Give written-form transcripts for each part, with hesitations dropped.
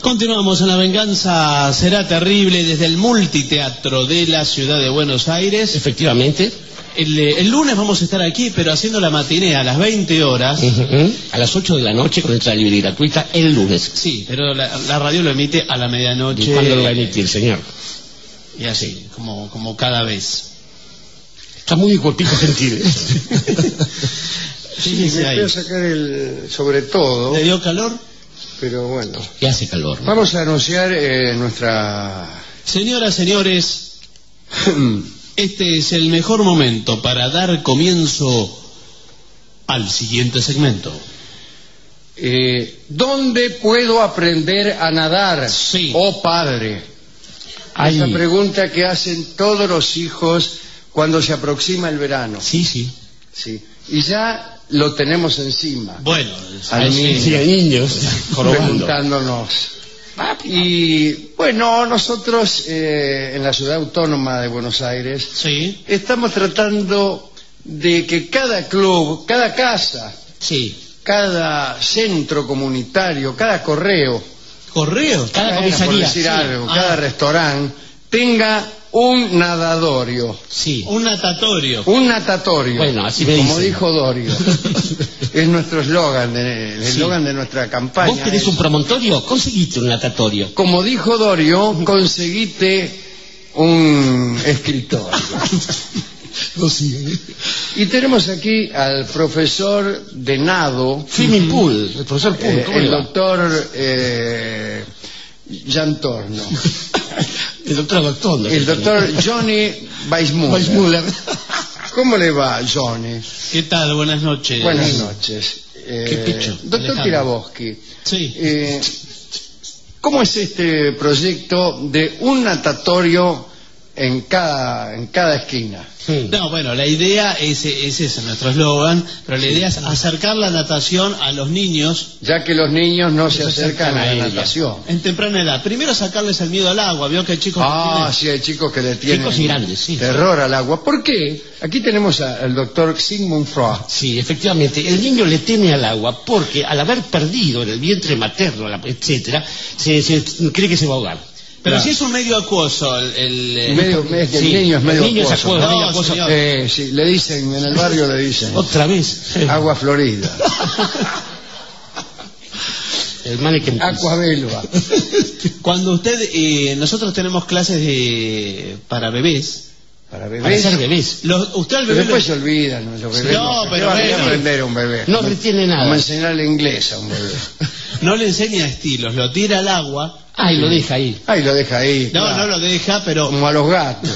Continuamos en La Venganza Será Terrible desde el Multiteatro de la Ciudad de Buenos Aires. Efectivamente. El lunes vamos a estar aquí, pero haciendo la matiné a las 20 horas. A las 8 de la noche con entrada libre y gratuita el lunes. Sí, pero la radio lo emite a la medianoche. ¿Y cuándo lo va a emitir, señor? Y así, como cada vez. Está muy cortito sentir. Sí, me voy a sacar el sobre todo. ¿Le dio calor? Pero bueno. Y hace calor, ¿no? Vamos a anunciar nuestra... Señoras, señores, este es el mejor momento para dar comienzo al siguiente segmento. ¿Dónde puedo aprender a nadar? Sí. Oh padre. Ay. Esa pregunta que hacen todos los hijos cuando se aproxima el verano. Sí, sí. Sí. Y ya lo tenemos encima. Bueno, Al niño. Sí, hay niños Preguntándonos. Y bueno, nosotros en la ciudad autónoma de Buenos Aires sí, estamos tratando de que cada club, cada casa, Sí. cada centro comunitario, cada correo, Cada por comisaría. decir Sí. algo, cada restaurante tenga un nadadorio, Sí. un natatorio. un natatorio. Bueno, así me como dicen. dijo Dorio. Es nuestro eslogan, el eslogan de nuestra campaña. ¿Vos querés es, un promontorio? Conseguiste un natatorio. como dijo Dorio, conseguite un escritorio. No sigue. Y tenemos aquí al profesor de nado, Swimming pool, el profesor Pool. ¿Cómo el le va? doctor Jantorno, El doctor Doctor. el doctor Johnny Weissmuller. Weissmuller. ¿Cómo le va, Johnny? ¿Qué tal? Buenas noches. Buenas noches. Qué pecho. Doctor Alejandro. Kiraboski, Sí. ¿cómo es este proyecto de un natatorio en cada esquina? No, bueno, la idea ese es nuestro eslogan, pero la idea es acercar la natación a los niños Ya que los niños no se acercan a la ella. natación. en temprana edad. Primero sacarles el miedo al agua. Vio que hay chicos que tienen... Sí, hay chicos que le tienen Chicos y grandes, sí. terror al agua. ¿Por qué? Aquí tenemos al doctor Sigmund Freud. Sí, efectivamente, el niño le teme al agua porque al haber perdido en el vientre materno, etcétera, se cree que se va a ahogar. Pero Claro. si es un medio acuoso el Es que sí, el niño es medio el niño es acuoso. acuoso, No, medio acuoso. señor. Sí, le dicen, en el barrio le dicen Otra vez. agua florida, El mannequin. aquabelva. Cuando usted... nosotros tenemos clases para bebés. Para Para bebés. ser bebés. Usted al Pero bebé... después se olvidan los bebés. No, ¿Qué pero va a bebé. aprender un bebé? No retiene nada. Vamos a enseñarle inglés a un bebé. No le enseña estilos, lo tira al agua. Ay, lo deja ahí. Ahí lo deja ahí. No, claro. no lo deja, pero... Como a los gatos.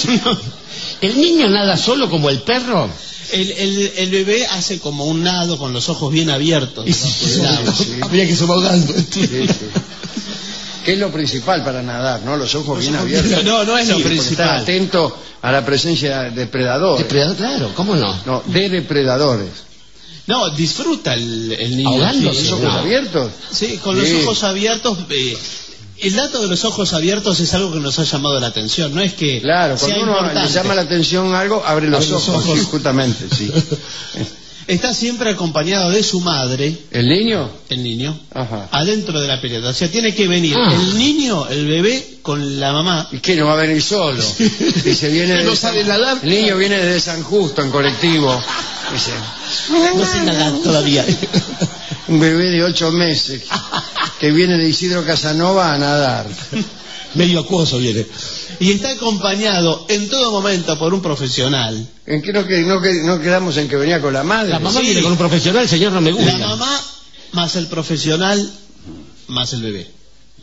¿El niño nada solo como el perro? El bebé hace como un nado con los ojos bien abiertos. debajo del agua. Habría que se va ahogando. Sí, sí. Que es lo principal para nadar, ¿no? Los ojos bien abiertos. No es lo Sí, porque principal. estar atento a la presencia de depredadores. Depredador, claro, ¿cómo no? No, de depredadores. No, disfruta el niño. Ahogándose. ¿Los ojos No. abiertos? Sí, con los Sí. ojos abiertos. El dato de los ojos abiertos es algo que nos ha llamado la atención. No es que Claro, sea cuando uno le importante. llama la atención algo, abre los ojos. Sí, justamente, sí. Está siempre acompañado de su madre, ¿El niño? el niño, Ajá. adentro de la pelota. O sea, tiene que venir Ah. el niño, el bebé, con la mamá. ¿Y qué? No va a venir solo. Dice, viene Que no de sabe San- nadar. El niño viene desde San Justo en colectivo. Dice, No sé nadar todavía. un bebé de 8 meses que viene de Isidro Casanova a nadar. Medio acuoso viene. Y está acompañado en todo momento por un profesional. ¿En qué no quedamos en que venía con la madre? La mamá Sí. viene con un profesional, señor, no me gusta. La mamá más el profesional más el bebé.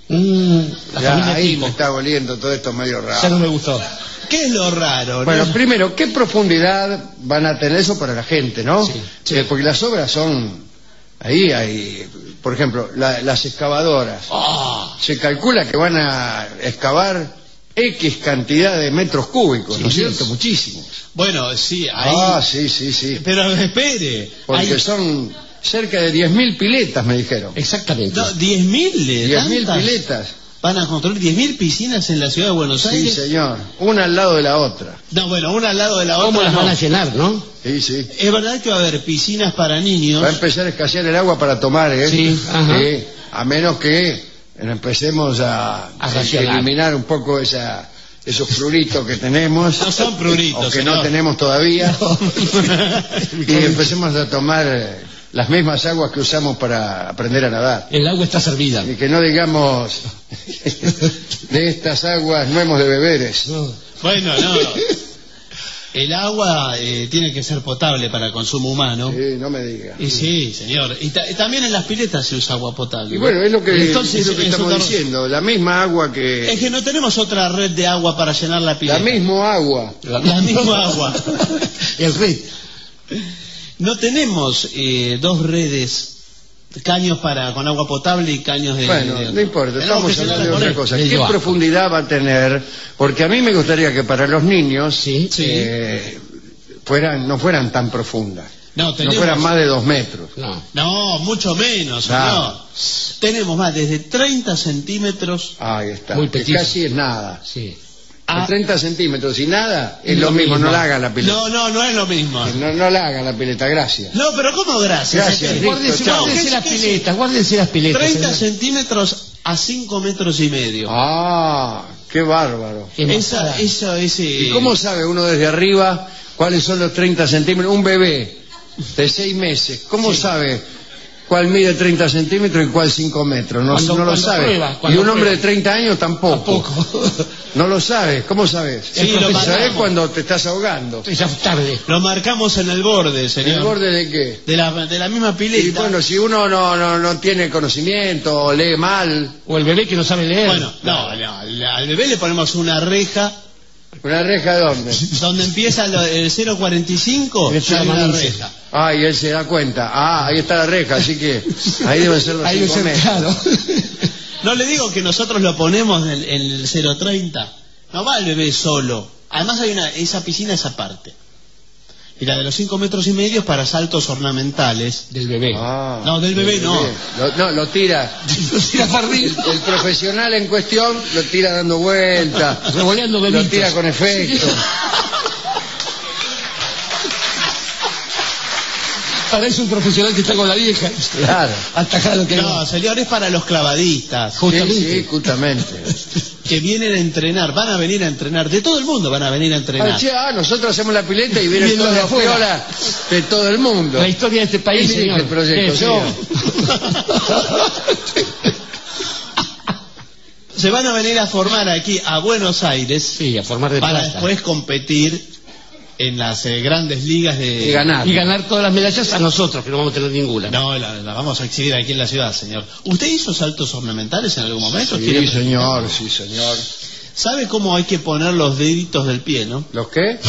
La Ya, familia ahí tipo. me está oliendo todo esto medio Ya raro. no me gustó. ¿Qué es lo raro? Bueno, no? primero, ¿qué profundidad van a tener eso para la gente, no? Sí. Porque las obras son... Ahí hay, por ejemplo, las excavadoras. Se calcula que van a excavar X cantidad de metros cúbicos, ¿no es cierto? Muchísimos. Bueno, sí, ahí... Sí. Pero espere. Porque Hay... son cerca de 10.000 piletas, me dijeron. Exactamente. No, 10.000 10.000 piletas. Van a construir 10.000 piscinas en la ciudad de Buenos Sí, Aires. señor. Una al lado de la otra. No, bueno, una al lado de la ¿Cómo otra. las no. van a llenar, no? Sí. Es verdad que va a haber piscinas para niños. Va a empezar a escasear el agua para tomar, ¿eh? Sí, ajá. A menos que empecemos a racionar. eliminar un poco esos pruritos que tenemos. No son pruritos, o que señor. no tenemos todavía. Y empecemos a tomar las mismas aguas que usamos para aprender a nadar. El agua está servida. Y que no digamos de estas aguas no hemos de beberes. No. Bueno, no. El agua tiene que ser potable para consumo humano. Sí, no me diga. Y sí, señor. Y también en las piletas se usa agua potable. Y bueno, es lo que Entonces, estamos diciendo. La misma agua que... Es que no tenemos otra red de agua para llenar la pileta. La misma agua. La misma agua. El red. No tenemos dos redes, caños con agua potable y caños de... Bueno, no importa, Tenemos estamos que hablando de poner. otra cosa. del ¿Qué agua. profundidad va a tener? Porque a mí me gustaría que para los niños Sí. no fueran tan profundas. No, No tenemos... fueran más de 2 metros. No. No, mucho menos, señor. Claro. Tenemos más desde 30 centímetros Ahí está. Muy Que petito. casi es nada. Sí. A a... 30 centímetros y nada es Lo lo mismo. mismo. No la haga la pileta. No es lo mismo. No la haga la pileta, gracias. No, pero ¿cómo gracias? Gracias, Este, Listo, Guárdense, chao. guárdense las ¿Qué- piletas, guárdense las piletas. 30 señor. centímetros a 5 metros y medio. Ah, qué bárbaro. Qué masada. ¿Y cómo sabe uno desde arriba cuáles son los 30 centímetros? Un bebé de 6 meses, ¿cómo sabe cuál mide 30 centímetros y cuál 5 metros? No lo Cuando sabe. prueba, Y cuando un hombre prueba. de 30 años tampoco. No lo sabe. ¿Cómo sabes? Sí, lo ¿Sabes marcamos. cuando te estás ahogando? Ya es tarde. Lo marcamos en el borde, señor. ¿El borde de qué? De la misma pileta. Y bueno, si uno no tiene conocimiento o lee mal, O el bebé que no sabe leer. Bueno, no, al bebé le ponemos una reja ¿una reja de dónde? donde empieza el 0,45 Esa hay una malicia. reja. Ah, y él se da cuenta. Ah, ahí está la reja, así que ahí deben ser los Ahí debe 5 ser metros. claro. No le digo que nosotros lo ponemos en el 0,30. No va el bebé solo. Además hay esa piscina es aparte. Y la de los 5 metros y medio es para saltos ornamentales. Del bebé. Ah, No, del bebé no. Lo tira. Tira para arriba. El profesional en cuestión lo tira dando vueltas, Revoleando lo bebitos. tira con efecto. Parece un profesional que está con la vieja. Claro. Atajado que No, señor, es para los clavadistas Sí, Justamente. sí, justamente. que vienen a entrenar. Van a venir a entrenar. De todo el mundo van a venir a entrenar. Nosotros hacemos la pileta y vienen Vienen todos de los afuera. piolas de todo el mundo. La historia de este país, ¿Quién dirige señor. el proyecto? Sí, Yo. Se van a venir a formar aquí a Buenos Aires Sí, a formar de para plata. después competir en las grandes ligas de... Y ganar. Y ganar todas las medallas a nosotros, que no vamos a tener ninguna. No, la vamos a exhibir aquí en la ciudad, señor. ¿Usted hizo saltos ornamentales en algún momento? Sí, ¿Quiere- señor, sí, señor. ¿Sabe cómo hay que poner los deditos del pie, no? ¿Los qué?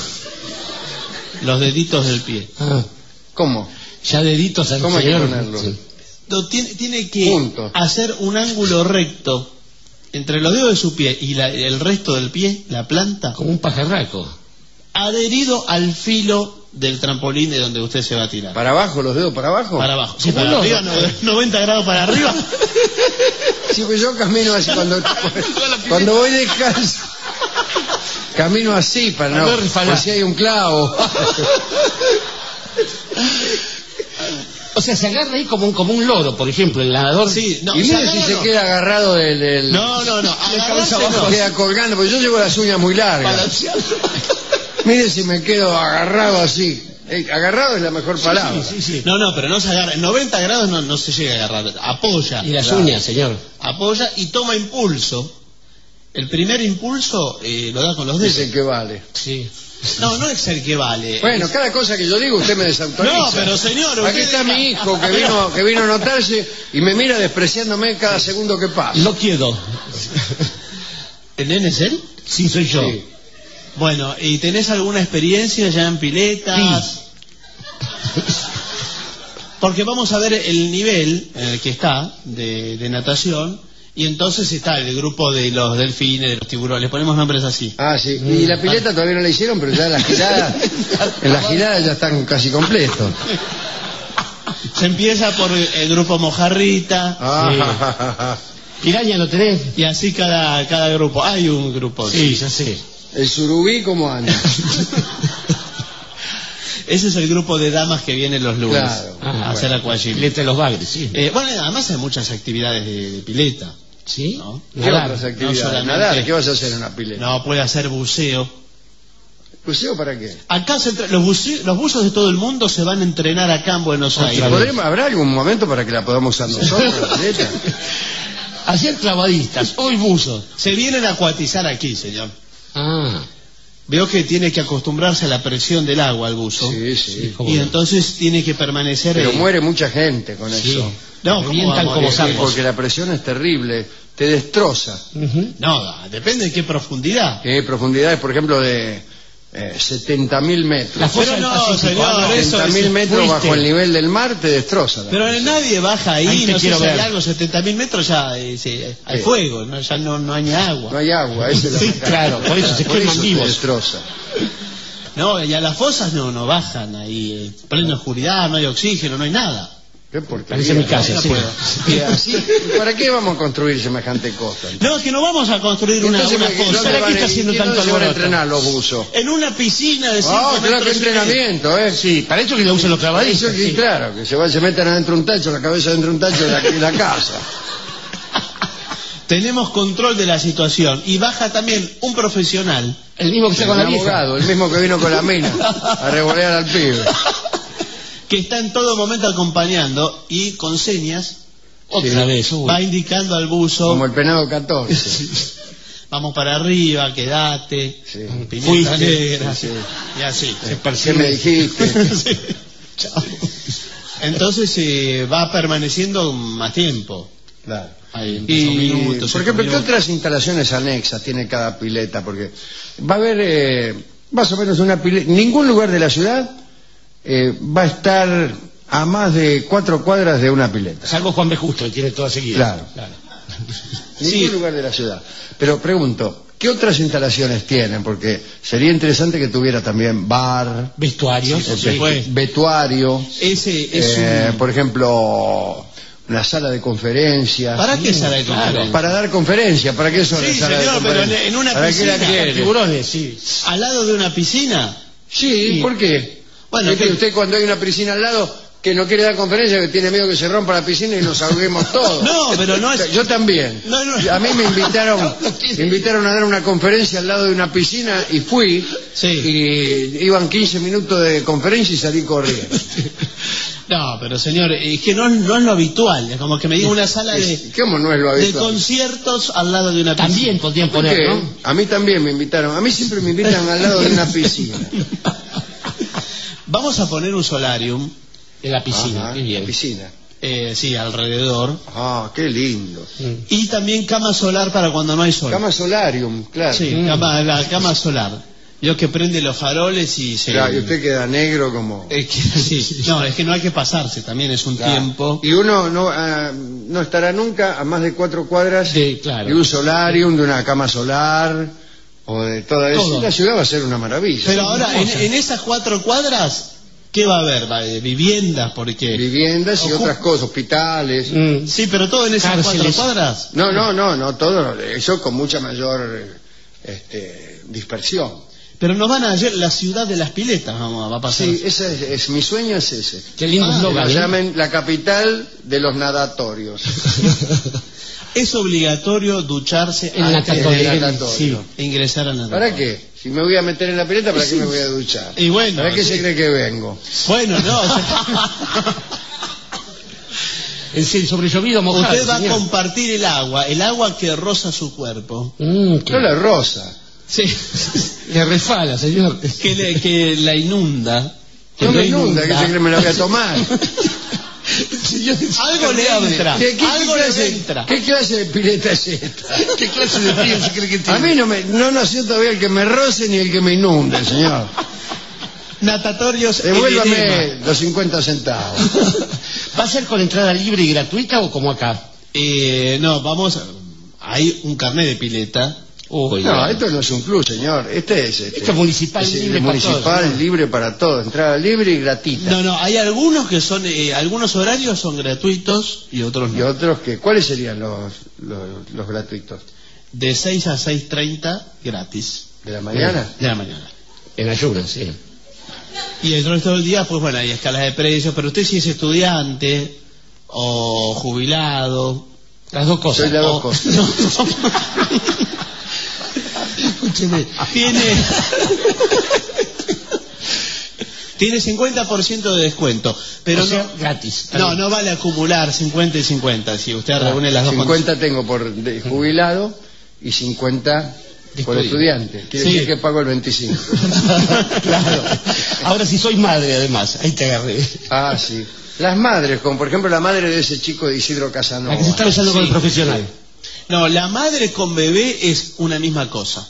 Los deditos del pie. Ah, ¿Cómo? ya deditos al ¿Cómo hay que señor. ponerlo? Sí. Tiene que Punto. hacer un ángulo recto entre los dedos de su pie y el resto del pie, la planta, Como un pajarraco. adherido al filo del trampolín de donde usted se va a tirar. ¿Para abajo? ¿Los dedos para abajo? Para abajo. Sí, Como para un arriba, lobo. 90 grados para arriba. Sí, pues yo camino así cuando voy descalzo. Camino así para no... no resbalar. Por si hay un clavo. O sea, se agarra ahí como un loro, por ejemplo, el nadador. Sí, no, Y se mire si agarra, se no. queda agarrado del... No. cabeza Agarrarse abajo. no. Queda colgando, porque yo llevo las uñas muy largas. Balanceado. Mire si me quedo agarrado así. Agarrado es la mejor palabra. Sí. No, pero no se agarra. En 90 grados no se llega a agarrar. Apoya. Y las Claro. uñas, señor. Apoya y toma impulso. El primer impulso lo da con los dedos. Dicen que vale. Sí. No es el que vale. Bueno, cada cosa que yo digo usted me desautoriza. No, pero señor, Aquí usted está diga- mi hijo que vino a notarse y me mira despreciándome cada segundo que pasa. No quiero. ¿El nene es él? Sí, soy yo. Sí. Bueno, ¿y tenés alguna experiencia ya en piletas? Porque vamos a ver el nivel en el que está de natación, y entonces está el grupo de los delfines, de los tiburones, le ponemos nombres así. Ah, sí. Y la pileta todavía no la hicieron, pero ya en la girada ya están casi completos. Se empieza por el grupo mojarrita, Ah, Piraña lo tenés. y así cada grupo. Hay un grupo. Sí, ya sé. el surubí, ¿cómo anda? Ese es el grupo de damas que vienen los lunes Claro. a hacer aquagym. Pileta de los bagres, sí. Bueno, además hay muchas actividades de pileta. ¿Sí? ¿no? ¿Qué Nadar. otras actividades? No solamente- Nadar, ¿qué vas a hacer en una pileta? No, puede hacer buceo. ¿Buceo para qué? Acá los buzos de todo el mundo se van a entrenar acá en Buenos Aires. ¿Habrá algún momento para que la podamos usar nosotros, la pileta? Ayer clavadistas, hoy buzos. Se vienen a acuatizar aquí, señor. Ah, Veo que tiene que acostumbrarse a la presión del agua al buzo. Sí, sí. ¿cómo Y no? entonces tiene que permanecer... Pero muere mucha gente con Sí. eso. No, ¿cómo Revientan vamos a como morir? sapos. Porque la presión es terrible, te destroza. Ujú. No, depende de qué profundidad. Profundidades, por ejemplo, de 70.000 metros. La fosa Pero del no, Pacífico, señor, ¿no? eso 70.000 metros fuiste. bajo el nivel del mar te destroza. Pero nadie baja ahí, Ahí te no sé quiero si hay ver. algo, 70.000 metros ya hay Sí. fuego, ¿no? Ya no hay agua. No hay agua, esa es la Sí, macana. claro, por eso se queman te vivos. destroza. No, y a las fosas no bajan ahí, plena oscuridad, no hay oxígeno, no hay nada. Qué porquería. Parece mi casa, No sí. puedo. Y así, ¿para qué vamos a construir semejante costa? No, es que no vamos a construir una Entonces, fosa. ¿para qué está haciendo tanto ¿dónde se van a alboroto? entrenar los buzos? En una piscina de 5 Ah, claro, metros qué y medio. entrenamiento, ¿eh? Sí, para eso que lo usan los Eso clavadistas. sí, Sí. claro, que se metan adentro un tacho, la cabeza dentro de un tacho de la casa. Tenemos control de la situación y baja también un profesional El mismo que está Un con la vieja. abogado, el mismo que vino con la mina a revolear al pibe. que está en todo momento acompañando y con señas Otra vez, va indicando al buzo, Como el penado 14. vamos para arriba, quédate, Sí. pimienta Fuiste. negra, Sí. y así. ¿Qué me dijiste? Sí. Chao. Entonces va permaneciendo más tiempo. Claro. Ahí empieza Y, un minuto, por ejemplo, ¿qué 5 minutos. otras instalaciones anexas tiene cada pileta? Porque va a haber más o menos una pileta. Ningún lugar de la ciudad va a estar a más de 4 cuadras de una pileta. Salvo Juan B. Justo, que tiene toda seguida. Claro. Ningún lugar de la ciudad. Pero pregunto, ¿qué otras instalaciones tienen? Porque sería interesante que tuviera también bar, Vestuarios. Por supuesto. vestuario, Ese es un... por ejemplo, una sala de conferencias. ¿Para qué sala de claro. conferencia? Para dar conferencias, ¿para qué son Sí, las salas de señor, pero conferencias? en una ¿Para qué la piscina, quiere? Tiburones, sí. ¿Al lado de una piscina? Sí, ¿por qué? Bueno, Es que que- usted cuando hay una piscina al lado que no quiere dar conferencia, que tiene miedo que se rompa la piscina y nos ahoguemos todos. No, pero no es... Yo también. No, no. A mí me invitaron a dar una conferencia al lado de una piscina y fui. Sí. Y iban 15 minutos de conferencia y salí corriendo. No, pero señor, es que no es lo habitual, es como que me diga una sala ¿Cómo no es lo de habitual? conciertos al lado de una piscina. También podrían ¿Por poner, qué? ¿no? A mí también me invitaron. A mí siempre me invitan al lado de una piscina. Vamos a poner un solarium, En la piscina, Ajá, qué bien. la piscina. sí, alrededor, Ah, qué lindo. y también cama solar para cuando no hay sol. Cama solarium, claro. Sí, la cama solar. Yo que prende los faroles y se... Claro, y usted queda negro como... Es que, sí, no, es que no hay que pasarse, también es un Claro. tiempo. Y uno no estará nunca a más de 4 cuadras Claro. de un solarium, de una cama solar o de toda eso. Todo. La ciudad va a ser una maravilla. Pero ahora, en esas 4 cuadras, ¿qué va a haber? Viviendas, porque... Viviendas y Ocup- otras cosas, hospitales. Sí, pero todo en esas 4 Cárceles. cuadras. No, todo eso con mucha mayor dispersión. Pero nos van a hacer la ciudad de las piletas, va a pasar. Sí, ese es mi sueño es ese. Qué lindo Que eslogan, lo ¿eh? llamen la capital de los nadatorios. Es obligatorio ducharse En antes natatorio. de natatorio. ingresar al natatorio. ¿Para qué? Si me voy a meter en la pileta, ¿para qué me voy a duchar? Y bueno, ¿Para qué sí. se cree que vengo? Bueno, no. El sobrellovido mojado. Usted va a señor. compartir el agua que roza su cuerpo. Qué- No la rosa. Sí. Le resfala, señor. que la inunda. Que No lo me inunda, que se cree que me la voy a tomar. Algo le entra. Algo le entra. ¿Qué clase de pileta es esta? ¿Qué clase de frío se cree que A tiene? mí no nació todavía el que me roce ni el que me inunde, señor. Natatorios Devuélvame enema. los 50 centavos. ¿Va a ser con entrada libre y gratuita o como acá? No, hay un carnet de pileta. Uy, No, esto no es un club, señor. Esto es municipal es libre para municipal todos, ¿no? libre para todos. Entrada libre y gratuita. No, hay algunos que son, algunos horarios son gratuitos y otros Y no. otros que, ¿cuáles serían los gratuitos? De 6 a 6:30 gratis. ¿De la mañana? De la mañana. En ayunas, sí. Y el resto del día, pues bueno, hay escalas de precios, pero usted si es estudiante o jubilado Las dos cosas. Soy las dos cosas. Escúcheme, tiene 50% de descuento, pero o sea, no, gratis. no vale acumular 50 y 50 si usted reúne las dos 50 tengo por jubilado y 50 por estudiante. Quiere decir que pago el 25. Claro. Ahora si soy madre, además, ahí te agarré. Ah, sí. Las madres, como por ejemplo la madre de ese chico de Isidro Casanova. La que se está besando con el profesional. No, la madre con bebé es una misma cosa.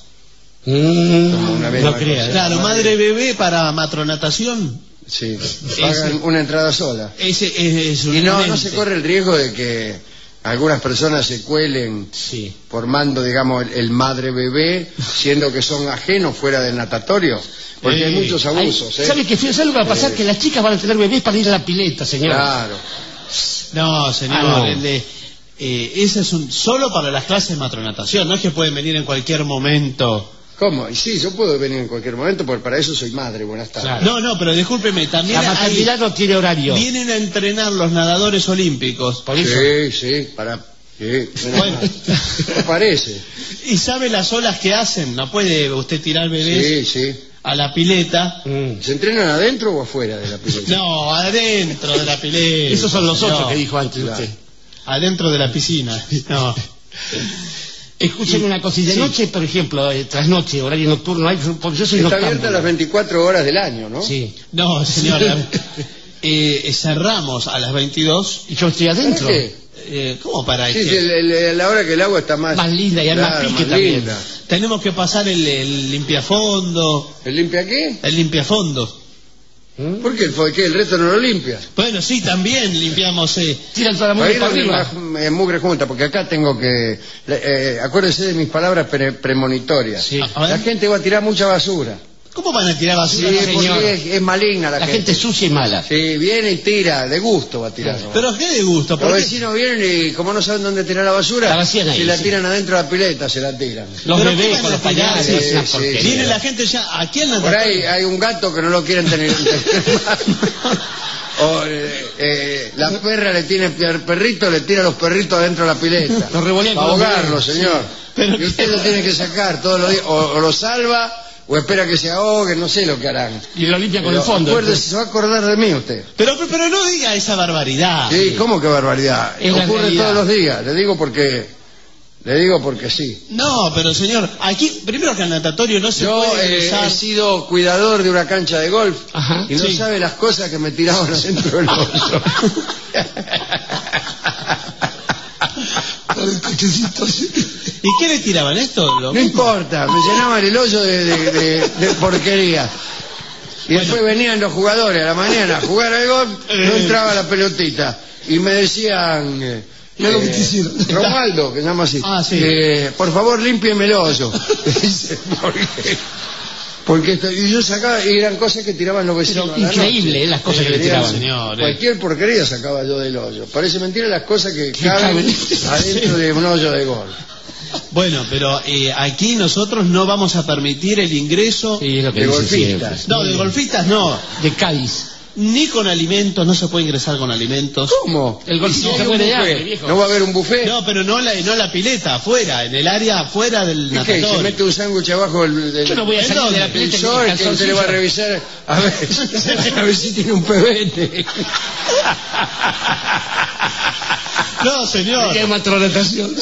No creas. Claro, madre-bebé para matronatación. Sí, pagan una entrada sola. Ese es y no se corre el riesgo de que algunas personas se cuelen formando, digamos, el madre-bebé, siendo que son ajenos fuera del natatorio. Porque hay muchos abusos. ¿Sabe qué? ¿Sabe lo que va a pasar? Que las chicas van a tener bebés para ir a la pileta, señor. Claro. No, señor. No. Ese es solo para las clases de matronatación. No es que pueden venir en cualquier momento. ¿Cómo? Y sí, yo puedo venir en cualquier momento, porque para eso soy madre. Buenas tardes. Claro. No, pero discúlpeme, también la maternidad no tiene horario. Vienen a entrenar los nadadores olímpicos. Por eso. Sí, Bueno. ¿Qué parece? ¿Y sabe las olas que hacen? No puede usted tirar bebés a la pileta. ¿Se entrenan adentro o afuera de la pileta? No, adentro de la pileta. Esos son los 8 que dijo antes usted. Adentro de la piscina. No. Escúcheme una cosilla. De noche, por ejemplo, trasnoche, horario nocturno, porque yo soy Está noctámbulo. abierta las 24 horas del año, ¿no? Sí. No, señor. Cerramos a las 22. ¿Y yo estoy adentro? ¿Para qué? ¿Cómo para Sí, la hora que el agua está más linda y hay más pique más también. linda. Tenemos que pasar el limpiafondo. ¿El limpia qué? El limpiafondo. ¿Por qué? ¿El resto no lo limpia? Bueno, sí, también limpiamos. Tiran toda la mugre para arriba. Mugre junta, porque acá tengo que... acuérdese de mis palabras premonitorias. Sí. La gente va a tirar mucha basura. ¿Cómo van a tirar basura, Sí, señor? porque es maligna la gente sucia y mala. Sí, viene y tira, de gusto va a tirar. ¿Pero qué de gusto? Los vecinos vienen y como no saben dónde tirar la basura, La vacían ahí, si la tiran adentro de la pileta, se la tiran. Los ¿Pero bebés qué con van a los pañales, tirar? es una Sí, porquería. Viene la gente ya aquí en la Por ahí hay un gato que no lo quieren tener. O la perra le tiene al perrito, le tira a los perritos adentro de la pileta. Los revolean Para con los ahogarlo, bebés. señor. Pero Y usted lo tiene que sacar todos los días. O lo salva, o espera que se ahogue, no sé lo que harán. Y lo limpian con Pero el fondo. acuérdese, se va a acordar de mí usted. Pero no diga esa barbaridad. Sí, ¿cómo que barbaridad? Es la Ocurre realidad. todos los días. Le digo porque sí. No, pero señor, aquí, primero que al natatorio no se Yo puede ingresar. he sido cuidador de una cancha de golf. Ajá, y no sí. sabe las cosas que me tiraban adentro del hoyo. ¿Y qué le tiraban esto? No importa, me llenaban el hoyo de porquería. Y después venían los jugadores a la mañana a jugar al golf, no entraba la pelotita. Y me decían... Romualdo, que se llama así. Ah, sí. Por favor, límpieme el hoyo. Dice, porque y yo sacaba, y eran cosas que tiraban los vecinos. Pero a la increíble, noche. las cosas que le tiraban. Señor, Cualquier porquería sacaba yo del hoyo. Parece mentira las cosas que caben caben. adentro de un hoyo de golf. Bueno, pero aquí nosotros no vamos a permitir el ingreso Sí, es lo que De dice golfistas. siempre. no, de golfistas no, De Cádiz. ni con alimentos, no se puede ingresar con alimentos. ¿Cómo? El golfista No, se hay muere un de hambre, buffet. viejo. ¿No va a haber un buffet? No, pero no la pileta, afuera, en el área afuera del ¿Y qué? natatorio. ¿Se mete un sándwich abajo del Yo no voy a salir de la el pileta sol con que usted le va a revisar a ver si tiene un pebete? No, señor. ¿Qué matronatación?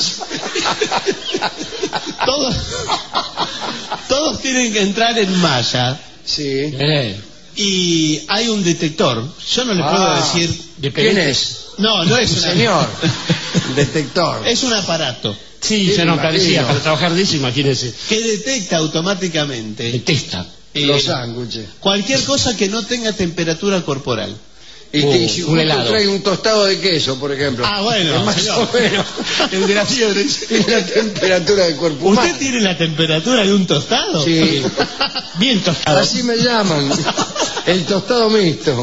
Todos tienen que entrar en malla Sí. y hay un detector. Yo no le puedo decir ¿Quién es? No es una... Señor. Detector. Es un aparato Sí, Sí, se nos me parecía, imagino. para trabajar de eso, imagínese. que detecta automáticamente Detesta. Los sándwiches. cualquier cosa que no tenga temperatura corporal. Y si un justo helado. trae un tostado de queso, por ejemplo. Ah, bueno, Es más señor. o menos. El de la fiebre. Tiene la temperatura del cuerpo humano. ¿Usted tiene la temperatura de un tostado? Sí. Bien tostado. Así me llaman. El tostado mixto.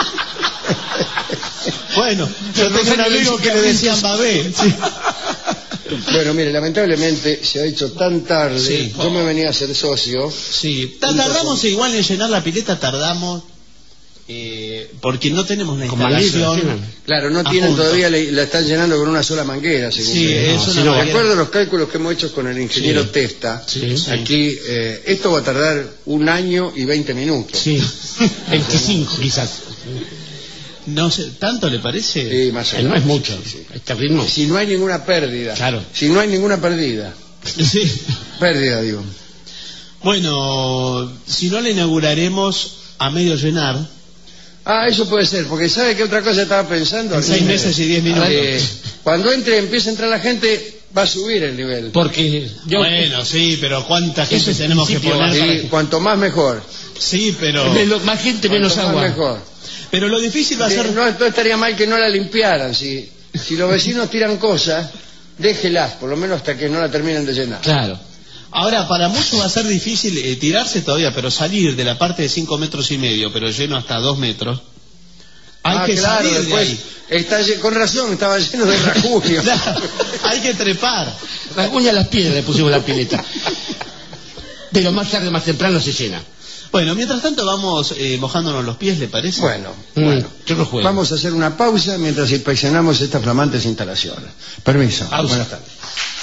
Bueno, yo tengo un amigo que le decían babé. Sí. Bueno, mire, lamentablemente se ha hecho tan tarde. Sí. Yo me venía a ser socio. Sí. Tardamos igual en llenar la pileta, tardamos porque no tenemos la Con manguera, instalación. Claro, no a tienen punto. todavía, la están llenando con una sola manguera, según Sí, me- es no, una si no, De manguera. acuerdo a los cálculos que hemos hecho con el ingeniero Sí. Testa, Sí, sí. aquí esto va a tardar 1 año y 20 minutos. Sí, 25 quizás. No sé, ¿tanto le parece? Sí, más o No menos. es mucho. Este ritmo. Si no hay ninguna pérdida. Claro. Si no hay ninguna pérdida. Sí. Pérdida, digo. Bueno, si no la inauguraremos a medio llenar, Ah, eso puede ser, porque ¿sabe qué otra cosa estaba pensando? en 6 meses y 10 minutos. Cuando empiece a entrar la gente, va a subir el nivel. Porque yo. Bueno, sí, pero ¿cuánta gente es tenemos que principio, poner? Y cuanto más mejor. Sí, pero Más gente, menos Cuanto agua. más mejor. pero lo difícil va a ser... No estaría mal que no la limpiaran. Si los vecinos tiran cosas, déjelas, por lo menos hasta que no la terminen de llenar. Claro. Ahora, para muchos va a ser difícil tirarse todavía, pero salir de la parte de 5 metros y medio, pero lleno hasta 2 metros, hay que claro, salir de después ahí. con razón, estaba lleno de rasguños. Claro, hay que trepar. Rasguña las piedras le pusimos la pileta. Pero más tarde, más temprano se llena. Bueno, mientras tanto vamos mojándonos los pies, ¿le parece? Bueno, Yo no juego. vamos a hacer una pausa mientras inspeccionamos estas flamantes instalaciones. Permiso. Pausa. Buenas tardes.